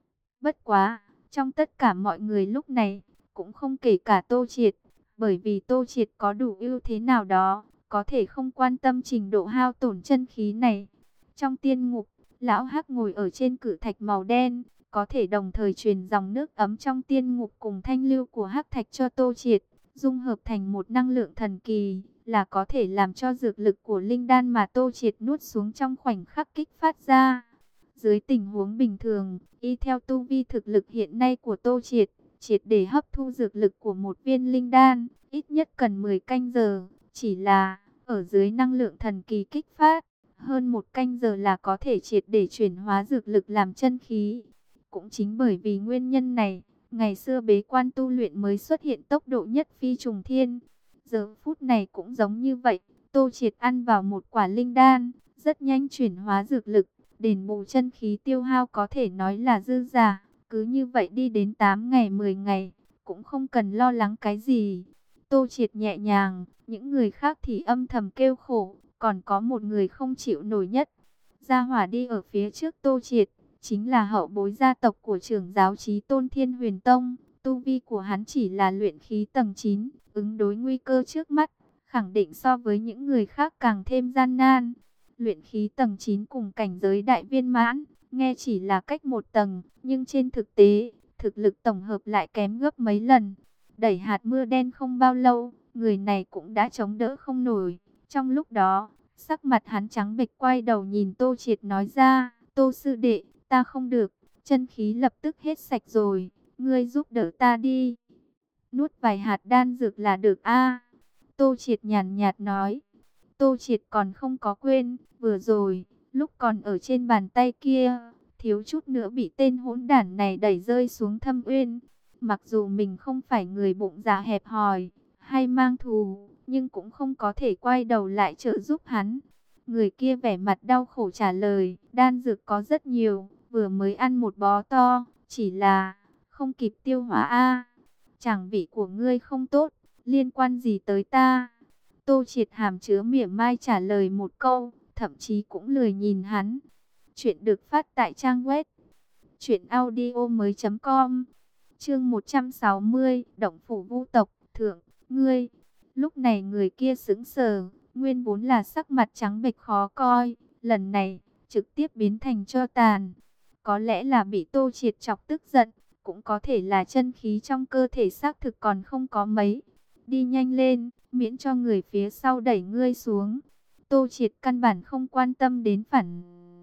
Bất quá, trong tất cả mọi người lúc này, cũng không kể cả Tô Triệt, bởi vì Tô Triệt có đủ ưu thế nào đó, có thể không quan tâm trình độ hao tổn chân khí này. Trong tiên ngục, Lão Hắc ngồi ở trên cự thạch màu đen, có thể đồng thời truyền dòng nước ấm trong tiên ngục cùng thanh lưu của hắc thạch cho Tô Triệt, dung hợp thành một năng lượng thần kỳ, là có thể làm cho dược lực của linh đan mà Tô Triệt nuốt xuống trong khoảnh khắc kích phát ra. Dưới tình huống bình thường, y theo tu vi thực lực hiện nay của Tô Triệt, triệt để hấp thu dược lực của một viên linh đan, ít nhất cần mười canh giờ, chỉ là ở dưới năng lượng thần kỳ kích phát, hơn một canh giờ là có thể triệt để chuyển hóa dược lực làm chân khí. Cũng chính bởi vì nguyên nhân này, ngày xưa bế quan tu luyện mới xuất hiện tốc độ nhất phi trùng thiên. Giờ phút này cũng giống như vậy, Tô Triệt ăn vào một quả linh đan, rất nhanh chuyển hóa dược lực, đền bù chân khí tiêu hao có thể nói là dư giả. Cứ như vậy đi đến tám ngày mười ngày, cũng không cần lo lắng cái gì. Tô Triệt nhẹ nhàng, những người khác thì âm thầm kêu khổ, còn có một người không chịu nổi nhất. Gia Hỏa đi ở phía trước Tô Triệt, chính là hậu bối gia tộc của trưởng giáo Chí Tôn Thiên Huyền Tông. Tu vi của hắn chỉ là luyện khí tầng chín, ứng đối nguy cơ trước mắt, khẳng định so với những người khác càng thêm gian nan. Luyện khí tầng chín cùng cảnh giới đại viên mãn, nghe chỉ là cách một tầng, nhưng trên thực tế, thực lực tổng hợp lại kém gấp mấy lần. Đẩy hạt mưa đen không bao lâu, người này cũng đã chống đỡ không nổi. Trong lúc đó, sắc mặt hắn trắng bệch, quay đầu nhìn Tô Triệt nói ra, Tô sư đệ, ta không được, chân khí lập tức hết sạch rồi, ngươi giúp đỡ ta đi. Nuốt vài hạt đan dược là được a. Tô Triệt nhàn nhạt nói. Tô Triệt còn không có quên, vừa rồi, lúc còn ở trên bàn tay kia, thiếu chút nữa bị tên hỗn đản này đẩy rơi xuống thâm uyên. Mặc dù mình không phải người bụng dạ hẹp hòi, hay mang thù, nhưng cũng không có thể quay đầu lại trợ giúp hắn. Người kia vẻ mặt đau khổ trả lời, đan dược có rất nhiều, vừa mới ăn một bó to, chỉ là không kịp tiêu hóa a. Chàng vị của ngươi không tốt, liên quan gì tới ta? Tô Triệt hàm chứa mỉa mai trả lời một câu, thậm chí cũng lười nhìn hắn. Chuyện được phát tại trang web truyện audio mới chấm com. Chương một trăm sáu mươi, Động phủ Vu tộc, thượng, ngươi. Lúc này người kia sững sờ, nguyên vốn là sắc mặt trắng bệch khó coi, lần này trực tiếp biến thành tro tàn. Có lẽ là bị Tô Triệt chọc tức giận, cũng có thể là chân khí trong cơ thể xác thực còn không có mấy. Đi nhanh lên, miễn cho người phía sau đẩy ngươi xuống. Tô Triệt căn bản không quan tâm đến phản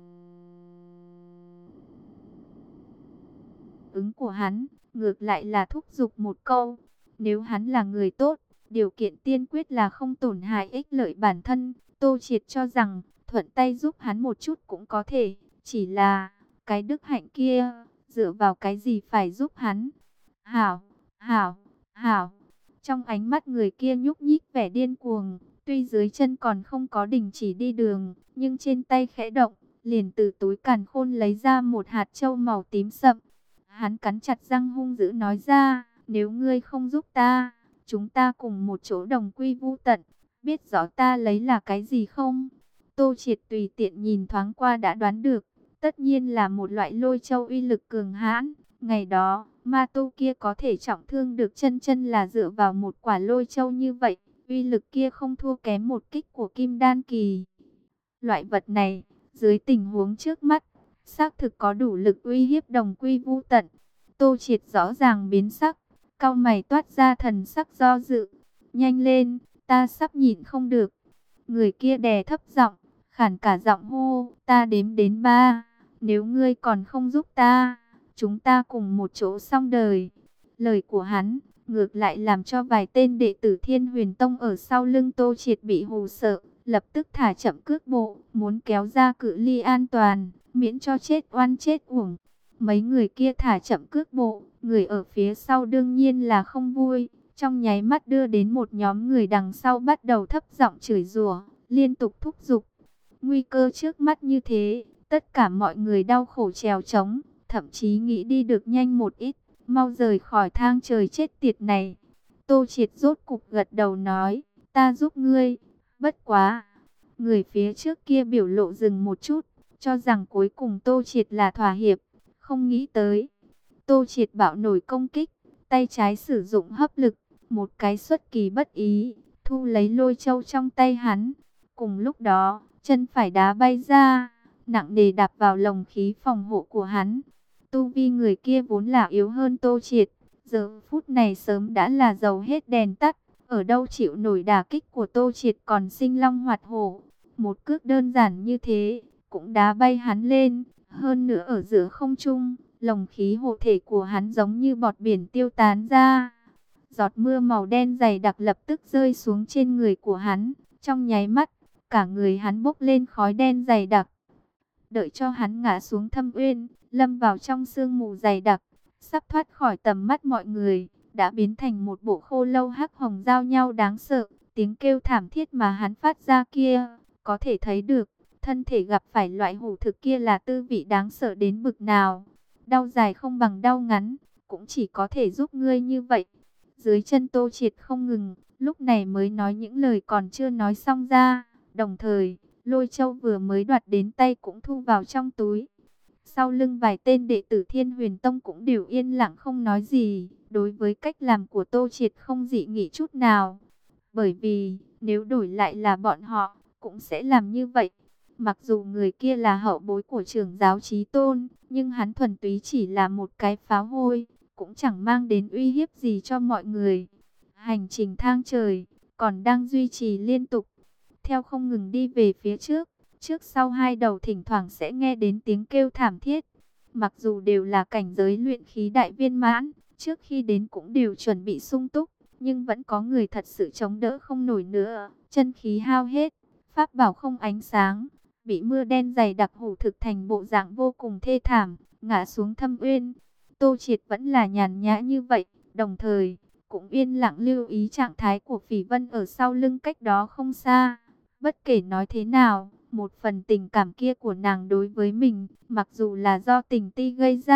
ứng của hắn, ngược lại là thúc giục một câu. Nếu hắn là người tốt, điều kiện tiên quyết là không tổn hại ích lợi bản thân. Tô Triệt cho rằng thuận tay giúp hắn một chút cũng có thể, chỉ là cái đức hạnh kia, dựa vào cái gì phải giúp hắn? Hảo, hảo, hảo. Trong ánh mắt người kia nhúc nhích vẻ điên cuồng, tuy dưới chân còn không có đình chỉ đi đường, nhưng trên tay khẽ động, liền từ túi càn khôn lấy ra một hạt châu màu tím sậm. Hắn cắn chặt răng hung dữ nói ra, nếu ngươi không giúp ta, chúng ta cùng một chỗ đồng quy vu tận, biết rõ ta lấy là cái gì không? Tô Triệt tùy tiện nhìn thoáng qua đã đoán được, tất nhiên là một loại lôi châu uy lực cường hãn. Ngày đó, ma tu kia có thể trọng thương được chân chân là dựa vào một quả lôi châu như vậy, uy lực kia không thua kém một kích của kim đan kỳ. Loại vật này, dưới tình huống trước mắt, xác thực có đủ lực uy hiếp đồng quy vu tận. Tô Triệt rõ ràng biến sắc, cau mày toát ra thần sắc do dự. Nhanh lên, ta sắp nhịn không được. Người kia đè thấp giọng, khản cả giọng hô, ta đếm đến ba, nếu ngươi còn không giúp ta, chúng ta cùng một chỗ xong đời. Lời của hắn, ngược lại làm cho vài tên đệ tử Thiên Huyền Tông ở sau lưng Tô Triệt bị hù sợ, lập tức thả chậm cước bộ, muốn kéo ra cự ly an toàn, miễn cho chết oan chết uổng. Mấy người kia thả chậm cước bộ, người ở phía sau đương nhiên là không vui, trong nháy mắt đưa đến một nhóm người đằng sau bắt đầu thấp giọng chửi rủa, liên tục thúc giục. Nguy cơ trước mắt như thế, tất cả mọi người đau khổ trèo trống, thậm chí nghĩ đi được nhanh một ít, mau rời khỏi thang trời chết tiệt này. Tô Triệt rốt cục gật đầu nói, ta giúp ngươi, bất quá. Người phía trước kia biểu lộ dừng một chút, cho rằng cuối cùng Tô Triệt là thỏa hiệp, không nghĩ tới. Tô Triệt bạo nổi công kích, tay trái sử dụng hấp lực, một cái xuất kỳ bất ý, thu lấy lôi châu trong tay hắn. Cùng lúc đó, chân phải đá bay ra, nặng nề đạp vào lồng khí phòng hộ của hắn. Tu vi người kia vốn là yếu hơn Tô Triệt, giờ phút này sớm đã là dầu hết đèn tắt, ở đâu chịu nổi đả kích của Tô Triệt còn sinh long hoạt hổ. Một cước đơn giản như thế, cũng đá bay hắn lên, hơn nữa ở giữa không trung, lồng khí hộ thể của hắn giống như bọt biển tiêu tán ra. Giọt mưa màu đen dày đặc lập tức rơi xuống trên người của hắn, trong nháy mắt, cả người hắn bốc lên khói đen dày đặc. Đợi cho hắn ngã xuống thâm uyên, lâm vào trong sương mù dày đặc, sắp thoát khỏi tầm mắt mọi người, đã biến thành một bộ khô lâu hắc hồng giao nhau đáng sợ. Tiếng kêu thảm thiết mà hắn phát ra kia, có thể thấy được, thân thể gặp phải loại hủ thực kia là tư vị đáng sợ đến bực nào. Đau dài không bằng đau ngắn, cũng chỉ có thể giúp ngươi như vậy. Dưới chân Tô Triệt không ngừng, lúc này mới nói những lời còn chưa nói xong ra, đồng thời lôi châu vừa mới đoạt đến tay cũng thu vào trong túi. Sau lưng vài tên đệ tử Thiên Huyền Tông cũng đều yên lặng không nói gì, đối với cách làm của Tô Triệt không dị nghị chút nào. Bởi vì, nếu đổi lại là bọn họ, cũng sẽ làm như vậy. Mặc dù người kia là hậu bối của trưởng giáo Chí Tôn, nhưng hắn thuần túy chỉ là một cái pháo hôi, cũng chẳng mang đến uy hiếp gì cho mọi người. Hành trình thang trời, còn đang duy trì liên tục, theo không ngừng đi về phía trước. Trước sau hai đầu thỉnh thoảng sẽ nghe đến tiếng kêu thảm thiết. Mặc dù đều là cảnh giới luyện khí đại viên mãn, trước khi đến cũng đều chuẩn bị sung túc, nhưng vẫn có người thật sự chống đỡ không nổi nữa, chân khí hao hết, pháp bảo không ánh sáng, bị mưa đen dày đặc hủ thực thành bộ dạng vô cùng thê thảm, ngã xuống thâm uyên. Tô Triệt vẫn là nhàn nhã như vậy, đồng thời cũng yên lặng lưu ý trạng thái của Phỉ Vân ở sau lưng cách đó không xa. Bất kể nói thế nào, một phần tình cảm kia của nàng đối với mình, mặc dù là do tình ti gây ra,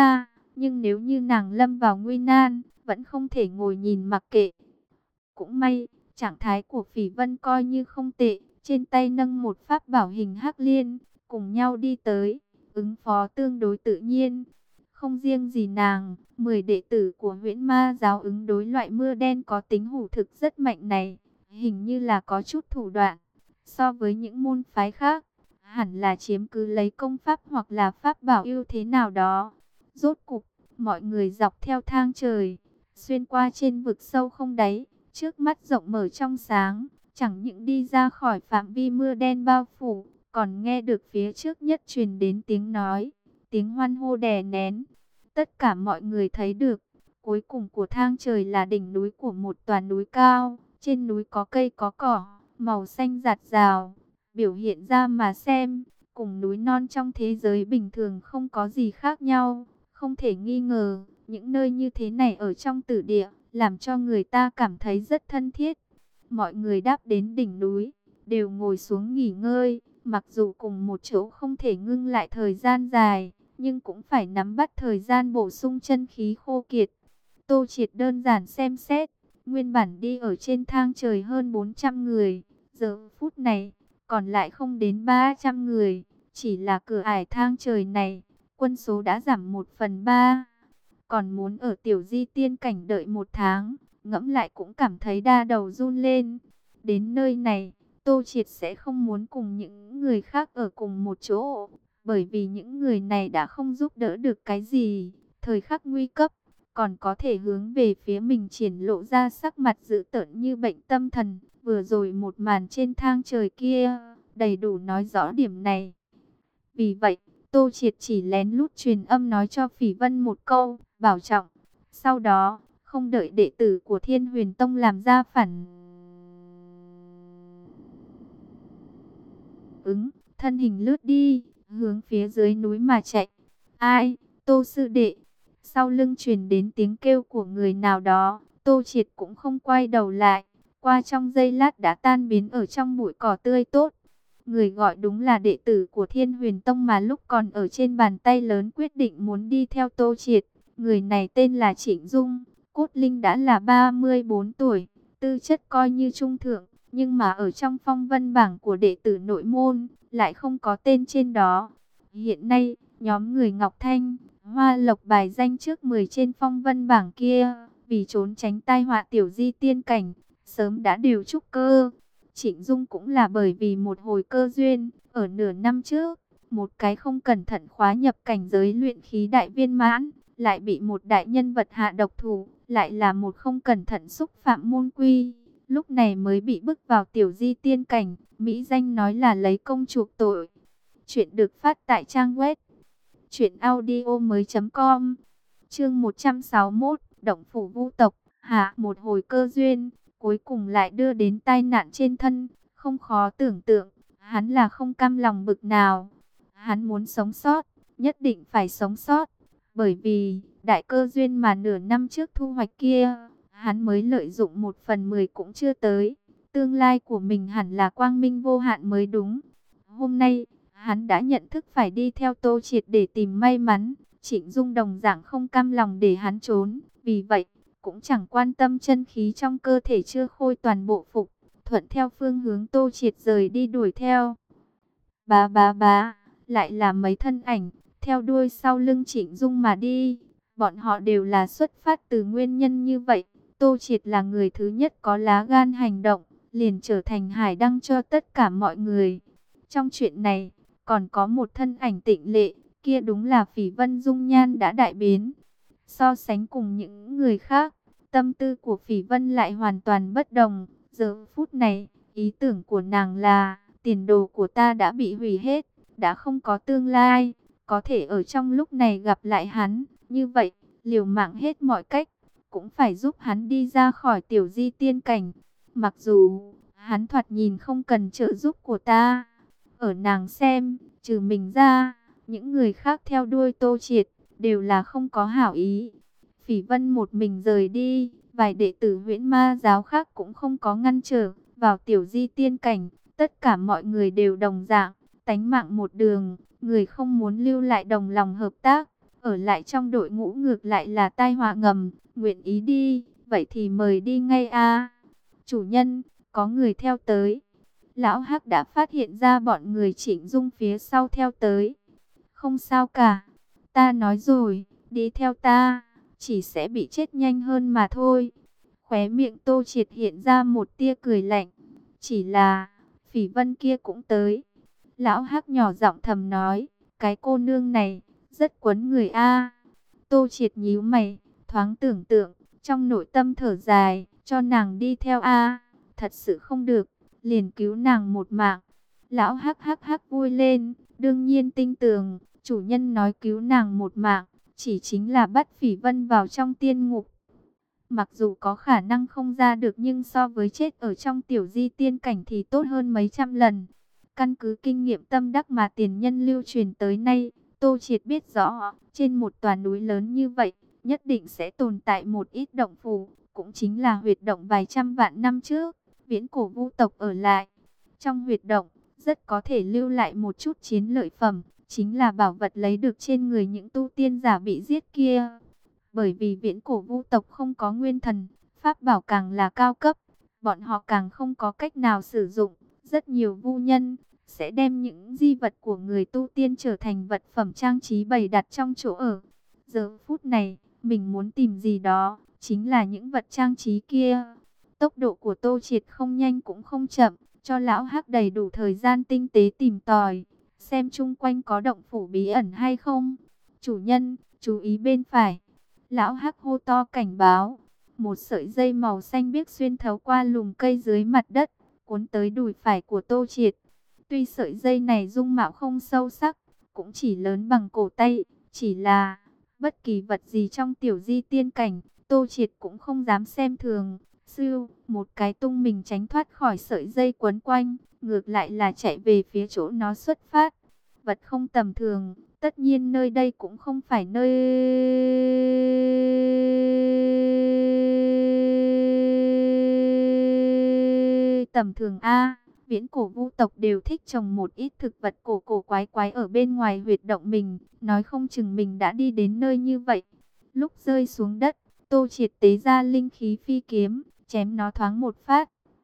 Nhưng nếu như nàng lâm vào nguy nan, vẫn không thể ngồi nhìn mặc kệ. Cũng may, trạng thái của Phỉ Vân coi như không tệ, trên tay nâng một pháp bảo hình hắc liên, cùng nhau đi tới, ứng phó tương đối tự nhiên. Không riêng gì nàng, mười đệ tử của Huyễn Ma giáo ứng đối loại mưa đen có tính hủ thực rất mạnh này, hình như là có chút thủ đoạn. So với những môn phái khác, hẳn là chiếm cứ lấy công pháp hoặc là pháp bảo ưu thế nào đó. Rốt cục, mọi người dọc theo thang trời, xuyên qua trên vực sâu không đáy, trước mắt rộng mở trong sáng, chẳng những đi ra khỏi phạm vi mưa đen bao phủ, còn nghe được phía trước nhất truyền đến tiếng nói, tiếng hoan hô đè nén. Tất cả mọi người thấy được, cuối cùng của thang trời là đỉnh núi của một tòa núi cao, trên núi có cây có cỏ, màu xanh rạt rào, biểu hiện ra mà xem, cùng núi non trong thế giới bình thường không có gì khác nhau. Không thể nghi ngờ, những nơi như thế này ở trong tử địa, làm cho người ta cảm thấy rất thân thiết. Mọi người đáp đến đỉnh núi, đều ngồi xuống nghỉ ngơi, mặc dù cùng một chỗ không thể ngưng lại thời gian dài, nhưng cũng phải nắm bắt thời gian bổ sung chân khí khô kiệt. Tô Triệt đơn giản xem xét, nguyên bản đi ở trên thang trời hơn bốn trăm người, giờ phút này, còn lại không đến ba trăm người, chỉ là cửa ải thang trời này, quân số đã giảm một phần ba. Còn muốn ở tiểu di tiên cảnh đợi một tháng, ngẫm lại cũng cảm thấy đa đầu run lên. Đến nơi này, Tô Triệt sẽ không muốn cùng những người khác ở cùng một chỗ, bởi vì những người này đã không giúp đỡ được cái gì. Thời khắc nguy cấp, còn có thể hướng về phía mình triển lộ ra sắc mặt dữ tợn như bệnh tâm thần. Vừa rồi một màn trên thang trời kia, đầy đủ nói rõ điểm này. Vì vậy, Tô Triệt chỉ lén lút truyền âm nói cho Phỉ Vân một câu, bảo trọng. Sau đó, không đợi đệ tử của Thiên Huyền Tông làm ra phản ứng, thân hình lướt đi, hướng phía dưới núi mà chạy. Ai? Tô sư đệ. Sau lưng truyền đến tiếng kêu của người nào đó, Tô Triệt cũng không quay đầu lại, qua trong giây lát đã tan biến ở trong bụi cỏ tươi tốt. Người gọi đúng là đệ tử của Thiên Huyền Tông mà lúc còn ở trên bàn tay lớn quyết định muốn đi theo Tô Triệt. Người này tên là Trịnh Dung, cốt linh đã là ba mươi bốn tuổi, tư chất coi như trung thượng, nhưng mà ở trong phong vân bảng của đệ tử nội môn, lại không có tên trên đó. Hiện nay, nhóm người Ngọc Thanh, Hoa Lộc bài danh trước mười trên phong vân bảng kia, vì trốn tránh tai họa tiểu di tiên cảnh, sớm đã điều trúc cơ. Trịnh Dung cũng là bởi vì một hồi cơ duyên, ở nửa năm trước, một cái không cẩn thận khóa nhập cảnh giới luyện khí đại viên mãn, lại bị một đại nhân vật hạ độc thủ, lại là một không cẩn thận xúc phạm môn quy, lúc này mới bị bức vào tiểu di tiên cảnh, mỹ danh nói là lấy công chuộc tội. Chuyện được phát tại trang web truyện audio mới chấm com. Chương một trăm sáu mươi mốt, Động phủ vu tộc. Hạ một hồi cơ duyên, cuối cùng lại đưa đến tai nạn trên thân, không khó tưởng tượng, hắn là không cam lòng bực nào. Hắn muốn sống sót, nhất định phải sống sót, bởi vì đại cơ duyên mà nửa năm trước thu hoạch kia, hắn mới lợi dụng một phần mười cũng chưa tới. Tương lai của mình hẳn là quang minh vô hạn mới đúng. Hôm nay, hắn đã nhận thức phải đi theo Tô Triệt để tìm may mắn. Trịnh Dung đồng dạng không cam lòng để hắn trốn, vì vậy cũng chẳng quan tâm chân khí trong cơ thể chưa khôi toàn bộ phục, thuận theo phương hướng Tô Triệt rời đi đuổi theo. Bá bá bá, lại là mấy thân ảnh, theo đuôi sau lưng Trịnh Dung mà đi. Bọn họ đều là xuất phát từ nguyên nhân như vậy. Tô Triệt là người thứ nhất có lá gan hành động, liền trở thành hải đăng cho tất cả mọi người. Trong chuyện này, còn có một thân ảnh tịnh lệ, kia đúng là Phỉ Vân dung nhan đã đại biến. So sánh cùng những người khác, tâm tư của Phỉ Vân lại hoàn toàn bất đồng. Giờ phút này, ý tưởng của nàng là, tiền đồ của ta đã bị hủy hết, đã không có tương lai, có thể ở trong lúc này gặp lại hắn, như vậy, liều mạng hết mọi cách, cũng phải giúp hắn đi ra khỏi tiểu di tiên cảnh. Mặc dù, hắn thoạt nhìn không cần trợ giúp của ta, ở nàng xem, trừ mình ra, những người khác theo đuôi Tô Triệt, đều là không có hảo ý. Phỉ Vân một mình rời đi, vài đệ tử Huyễn Ma giáo khác cũng không có ngăn trở, vào tiểu di tiên cảnh, tất cả mọi người đều đồng dạng, tánh mạng một đường, người không muốn lưu lại đồng lòng hợp tác, ở lại trong đội ngũ ngược lại là tai họa ngầm, nguyện ý đi, vậy thì mời đi ngay a. Chủ nhân, có người theo tới. Lão Hắc đã phát hiện ra bọn người Trịnh Dung phía sau theo tới. Không sao cả, ta nói rồi, đi theo ta, chỉ sẽ bị chết nhanh hơn mà thôi. Khóe miệng Tô Triệt hiện ra một tia cười lạnh. Chỉ là, Phỉ Vân kia cũng tới. Lão Hắc nhỏ giọng thầm nói, cái cô nương này, rất quấn người a. Tô Triệt nhíu mày, thoáng tưởng tượng, trong nội tâm thở dài, cho nàng đi theo a, thật sự không được, liền cứu nàng một mạng. Lão Hắc hắc hắc vui lên, đương nhiên tin tưởng, chủ nhân nói cứu nàng một mạng, chỉ chính là bắt Phỉ Vân vào trong tiên ngục. Mặc dù có khả năng không ra được nhưng so với chết ở trong tiểu di tiên cảnh thì tốt hơn mấy trăm lần. Căn cứ kinh nghiệm tâm đắc mà tiền nhân lưu truyền tới nay, Tô Triệt biết rõ, trên một tòa núi lớn như vậy, nhất định sẽ tồn tại một ít động phủ, cũng chính là huyệt động vài trăm vạn năm trước, viễn cổ vu tộc ở lại. Trong huyệt động, rất có thể lưu lại một chút chiến lợi phẩm, chính là bảo vật lấy được trên người những tu tiên giả bị giết kia. Bởi vì viễn cổ vu tộc không có nguyên thần, pháp bảo càng là cao cấp, bọn họ càng không có cách nào sử dụng. Rất nhiều vu nhân sẽ đem những di vật của người tu tiên trở thành vật phẩm trang trí bày đặt trong chỗ ở. Giờ phút này, mình muốn tìm gì đó, chính là những vật trang trí kia. Tốc độ của Tô Triệt không nhanh cũng không chậm, cho lão Hắc đầy đủ thời gian tinh tế tìm tòi, xem chung quanh có động phủ bí ẩn hay không. Chủ nhân, chú ý bên phải. Lão Hắc hô to cảnh báo. Một sợi dây màu xanh biếc xuyên thấu qua lùm cây dưới mặt đất, cuốn tới đùi phải của Tô Triệt. Tuy sợi dây này dung mạo không sâu sắc, cũng chỉ lớn bằng cổ tay, chỉ là bất kỳ vật gì trong tiểu di tiên cảnh, Tô Triệt cũng không dám xem thường. Sưu, một cái tung mình tránh thoát khỏi sợi dây quấn quanh, ngược lại là chạy về phía chỗ nó xuất phát. Vật không tầm thường, tất nhiên nơi đây cũng không phải nơi tầm thường a. Viễn cổ vu tộc đều thích trồng một ít thực vật cổ cổ quái quái ở bên ngoài huyệt động mình, nói không chừng mình đã đi đến nơi như vậy. Lúc rơi xuống đất, Tô Triệt tế ra linh khí phi kiếm, chém nó thoáng một phát.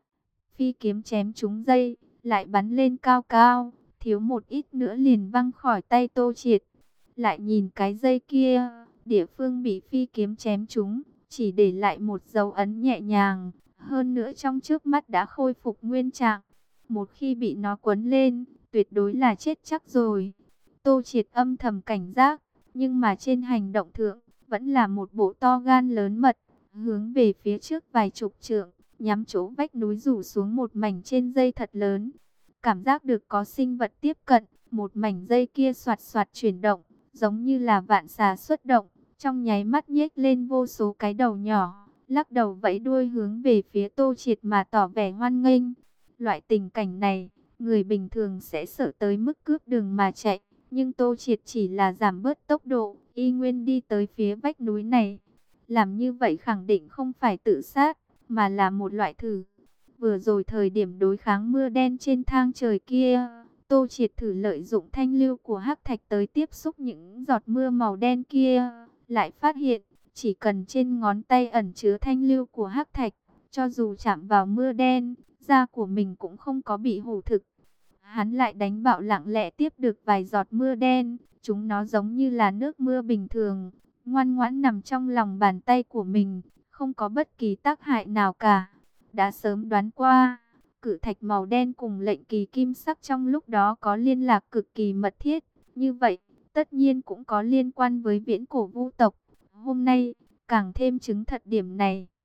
Phi kiếm chém trúng dây, lại bắn lên cao cao, thiếu một ít nữa liền văng khỏi tay Tô Triệt. Lại nhìn cái dây kia, địa phương bị phi kiếm chém trúng, chỉ để lại một dấu ấn nhẹ nhàng, hơn nữa trong trước mắt đã khôi phục nguyên trạng. Một khi bị nó quấn lên, tuyệt đối là chết chắc rồi. Tô Triệt âm thầm cảnh giác, nhưng mà trên hành động thượng, vẫn là một bộ to gan lớn mật, hướng về phía trước vài chục trượng, nhắm chỗ vách núi rủ xuống một mảnh trên dây thật lớn. Cảm giác được có sinh vật tiếp cận, một mảnh dây kia xoạt xoạt chuyển động, giống như là vạn xà xuất động, trong nháy mắt nhếch lên vô số cái đầu nhỏ, lắc đầu vẫy đuôi hướng về phía Tô Triệt mà tỏ vẻ hoan nghênh. Loại tình cảnh này, người bình thường sẽ sợ tới mức cướp đường mà chạy, nhưng Tô Triệt chỉ là giảm bớt tốc độ, y nguyên đi tới phía vách núi này. Làm như vậy khẳng định không phải tự sát, mà là một loại thử. Vừa rồi thời điểm đối kháng mưa đen trên thang trời kia, Tô Triệt thử lợi dụng thanh lưu của hắc thạch tới tiếp xúc những giọt mưa màu đen kia, lại phát hiện, chỉ cần trên ngón tay ẩn chứa thanh lưu của hắc thạch, cho dù chạm vào mưa đen, da của mình cũng không có bị hủ thực. Hắn lại đánh bạo lặng lẽ tiếp được vài giọt mưa đen, chúng nó giống như là nước mưa bình thường, ngoan ngoãn nằm trong lòng bàn tay của mình, không có bất kỳ tác hại nào cả. Đã sớm đoán qua, cự thạch màu đen cùng lệnh kỳ kim sắc trong lúc đó có liên lạc cực kỳ mật thiết, như vậy, tất nhiên cũng có liên quan với viễn cổ vu tộc. Hôm nay, càng thêm chứng thật điểm này.